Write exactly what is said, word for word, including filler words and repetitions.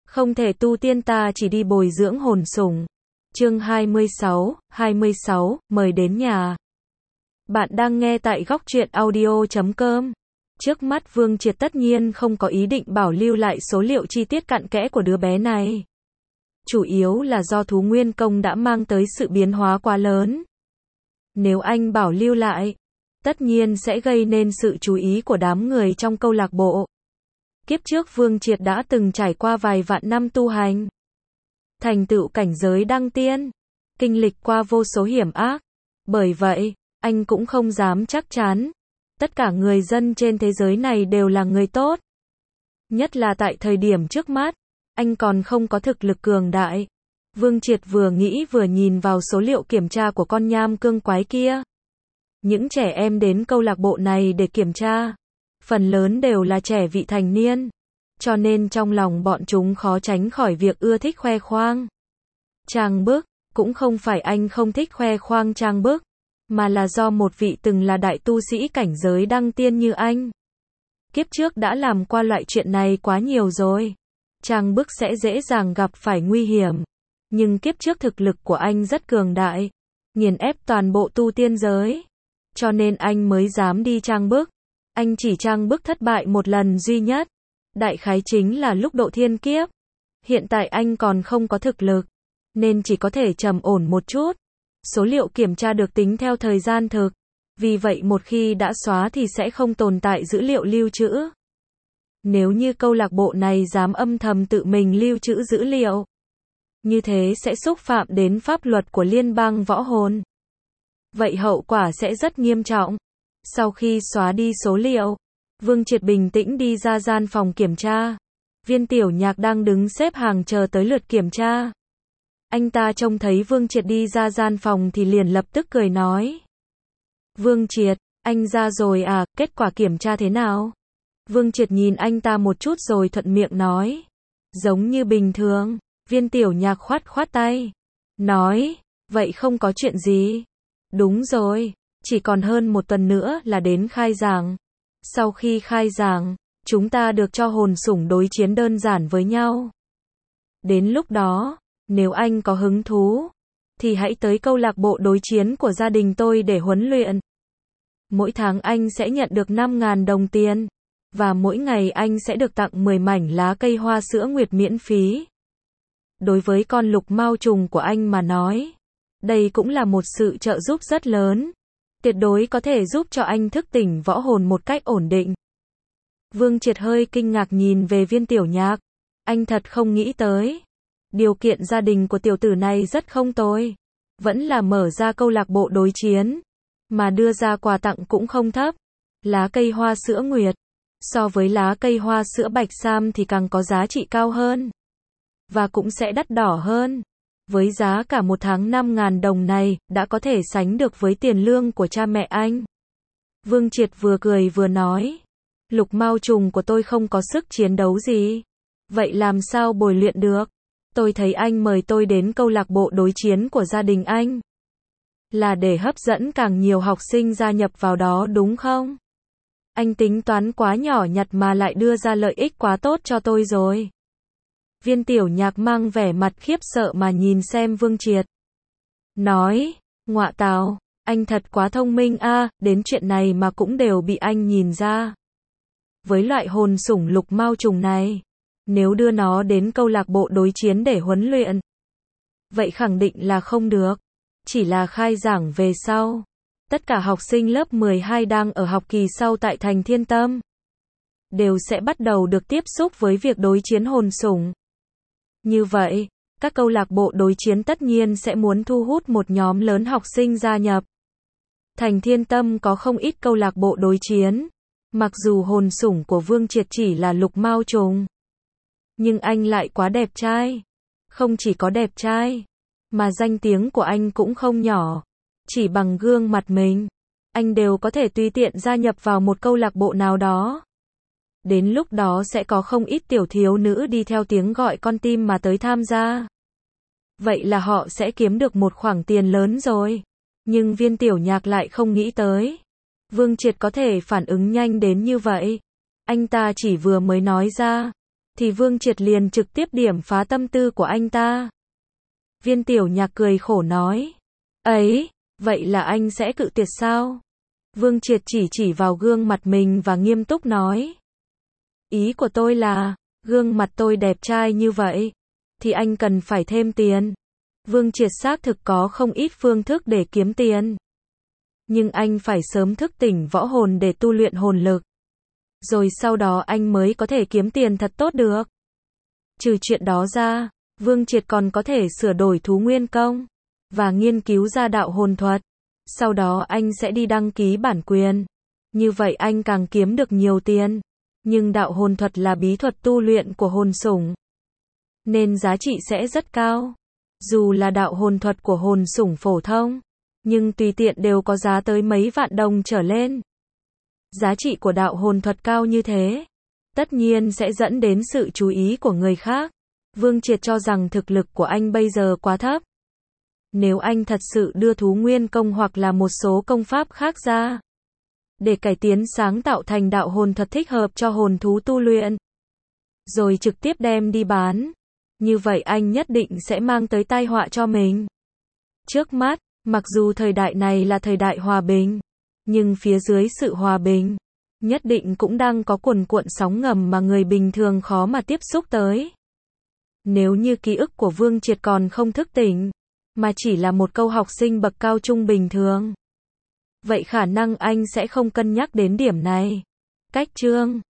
Không thể tu tiên ta chỉ đi bồi dưỡng hồn sủng. Chương hai mươi sáu, hai mươi sáu, mời đến nhà. Bạn đang nghe tại góc truyện audio chấm com. Trước mắt Vương Triệt tất nhiên không có ý định bảo lưu lại số liệu chi tiết cặn kẽ của đứa bé này. Chủ yếu là do thú nguyên công đã mang tới sự biến hóa quá lớn. Nếu anh bảo lưu lại, tất nhiên sẽ gây nên sự chú ý của đám người trong câu lạc bộ. Kiếp trước Vương Triệt đã từng trải qua vài vạn năm tu hành, thành tựu cảnh giới đăng tiên, kinh lịch qua vô số hiểm ác. Bởi vậy, anh cũng không dám chắc chắn tất cả người dân trên thế giới này đều là người tốt. Nhất là tại thời điểm trước mắt, anh còn không có thực lực cường đại. Vương Triệt vừa nghĩ vừa nhìn vào số liệu kiểm tra của con nham cương quái kia. Những trẻ em đến câu lạc bộ này để kiểm tra, phần lớn đều là trẻ vị thành niên, cho nên trong lòng bọn chúng khó tránh khỏi việc ưa thích khoe khoang. Trang bức, cũng không phải anh không thích khoe khoang trang bức, mà là do một vị từng là đại tu sĩ cảnh giới đăng tiên như anh. Kiếp trước đã làm qua loại chuyện này quá nhiều rồi. Trang bức sẽ dễ dàng gặp phải nguy hiểm. Nhưng kiếp trước thực lực của anh rất cường đại, nghiền ép toàn bộ tu tiên giới. Cho nên anh mới dám đi trang bức. Anh chỉ trang bức thất bại một lần duy nhất. Đại khái chính là lúc độ thiên kiếp. Hiện tại anh còn không có thực lực, nên chỉ có thể trầm ổn một chút. Số liệu kiểm tra được tính theo thời gian thực. Vì vậy một khi đã xóa thì sẽ không tồn tại dữ liệu lưu trữ. Nếu như câu lạc bộ này dám âm thầm tự mình lưu trữ dữ liệu, như thế sẽ xúc phạm đến pháp luật của liên bang võ hồn. Vậy hậu quả sẽ rất nghiêm trọng. Sau khi xóa đi số liệu, Vương Triệt bình tĩnh đi ra gian phòng kiểm tra. Viên Tiểu Nhạc đang đứng xếp hàng chờ tới lượt kiểm tra. Anh ta trông thấy Vương Triệt đi ra gian phòng thì liền lập tức cười nói: Vương Triệt, anh ra rồi à, kết quả kiểm tra thế nào? Vương Triệt nhìn anh ta một chút rồi thuận miệng nói: giống như bình thường. Viên Tiểu Nhạc khoát khoát tay, nói: vậy không có chuyện gì. Đúng rồi, chỉ còn hơn một tuần nữa là đến khai giảng. Sau khi khai giảng, chúng ta được cho hồn sủng đối chiến đơn giản với nhau. Đến lúc đó, nếu anh có hứng thú, thì hãy tới câu lạc bộ đối chiến của gia đình tôi để huấn luyện. Mỗi tháng anh sẽ nhận được năm nghìn đồng tiền, và mỗi ngày anh sẽ được tặng mười mảnh lá cây hoa sữa nguyệt miễn phí. Đối với con lục mao trùng của anh mà nói, đây cũng là một sự trợ giúp rất lớn. Tuyệt đối có thể giúp cho anh thức tỉnh võ hồn một cách ổn định. Vương Triệt hơi kinh ngạc nhìn về Viên Tiểu Nhạc. Anh thật không nghĩ tới. Điều kiện gia đình của tiểu tử này rất không tồi. Vẫn là mở ra câu lạc bộ đối chiến, mà đưa ra quà tặng cũng không thấp. Lá cây hoa sữa nguyệt, so với lá cây hoa sữa bạch sam thì càng có giá trị cao hơn. Và cũng sẽ đắt đỏ hơn. Với giá cả một tháng năm nghìn đồng này, đã có thể sánh được với tiền lương của cha mẹ anh. Vương Triệt vừa cười vừa nói: lục mao trùng của tôi không có sức chiến đấu gì. Vậy làm sao bồi luyện được? Tôi thấy anh mời tôi đến câu lạc bộ đối chiến của gia đình anh là để hấp dẫn càng nhiều học sinh gia nhập vào đó đúng không? Anh tính toán quá nhỏ nhặt mà lại đưa ra lợi ích quá tốt cho tôi rồi. Viên Tiểu Nhạc mang vẻ mặt khiếp sợ mà nhìn xem Vương Triệt. Nói: ngọa tào, anh thật quá thông minh a, à, đến chuyện này mà cũng đều bị anh nhìn ra. Với loại hồn sủng lục mao trùng này, nếu đưa nó đến câu lạc bộ đối chiến để huấn luyện, vậy khẳng định là không được. Chỉ là khai giảng về sau, tất cả học sinh lớp mười hai đang ở học kỳ sau tại thành Thiên Tâm đều sẽ bắt đầu được tiếp xúc với việc đối chiến hồn sủng. Như vậy, các câu lạc bộ đối chiến tất nhiên sẽ muốn thu hút một nhóm lớn học sinh gia nhập. Thành Thiên Tâm có không ít câu lạc bộ đối chiến. Mặc dù hồn sủng của Vương Triệt chỉ là lục mao trùng, nhưng anh lại quá đẹp trai. Không chỉ có đẹp trai, mà danh tiếng của anh cũng không nhỏ. Chỉ bằng gương mặt mình, anh đều có thể tùy tiện gia nhập vào một câu lạc bộ nào đó. Đến lúc đó sẽ có không ít tiểu thiếu nữ đi theo tiếng gọi con tim mà tới tham gia. Vậy là họ sẽ kiếm được một khoản tiền lớn rồi. Nhưng Viên Tiểu Nhạc lại không nghĩ tới Vương Triệt có thể phản ứng nhanh đến như vậy. Anh ta chỉ vừa mới nói ra, thì Vương Triệt liền trực tiếp điểm phá tâm tư của anh ta. Viên Tiểu Nhạc cười khổ nói. Ấy, vậy là anh sẽ cự tuyệt sao? Vương Triệt chỉ chỉ vào gương mặt mình và nghiêm túc nói. Ý của tôi là, gương mặt tôi đẹp trai như vậy, thì anh cần phải thêm tiền. Vương Triệt xác thực có không ít phương thức để kiếm tiền. Nhưng anh phải sớm thức tỉnh võ hồn để tu luyện hồn lực. Rồi sau đó anh mới có thể kiếm tiền thật tốt được. Trừ chuyện đó ra, Vương Triệt còn có thể sửa đổi thú nguyên công và nghiên cứu ra đạo hồn thuật. Sau đó anh sẽ đi đăng ký bản quyền. Như vậy anh càng kiếm được nhiều tiền. Nhưng đạo hồn thuật là bí thuật tu luyện của hồn sủng, nên giá trị sẽ rất cao. Dù là đạo hồn thuật của hồn sủng phổ thông, nhưng tùy tiện đều có giá tới mấy vạn đồng trở lên. Giá trị của đạo hồn thuật cao như thế, tất nhiên sẽ dẫn đến sự chú ý của người khác. Vương Triệt cho rằng thực lực của anh bây giờ quá thấp. Nếu anh thật sự đưa thú nguyên công hoặc là một số công pháp khác ra, để cải tiến sáng tạo thành đạo hồn thuật thích hợp cho hồn thú tu luyện, rồi trực tiếp đem đi bán, như vậy anh nhất định sẽ mang tới tai họa cho mình. Trước mắt, mặc dù thời đại này là thời đại hòa bình, nhưng phía dưới sự hòa bình, nhất định cũng đang có cuồn cuộn sóng ngầm mà người bình thường khó mà tiếp xúc tới. Nếu như ký ức của Vương Triệt còn không thức tỉnh, mà chỉ là một câu học sinh bậc cao trung bình thường, vậy khả năng anh sẽ không cân nhắc đến điểm này. Cách chương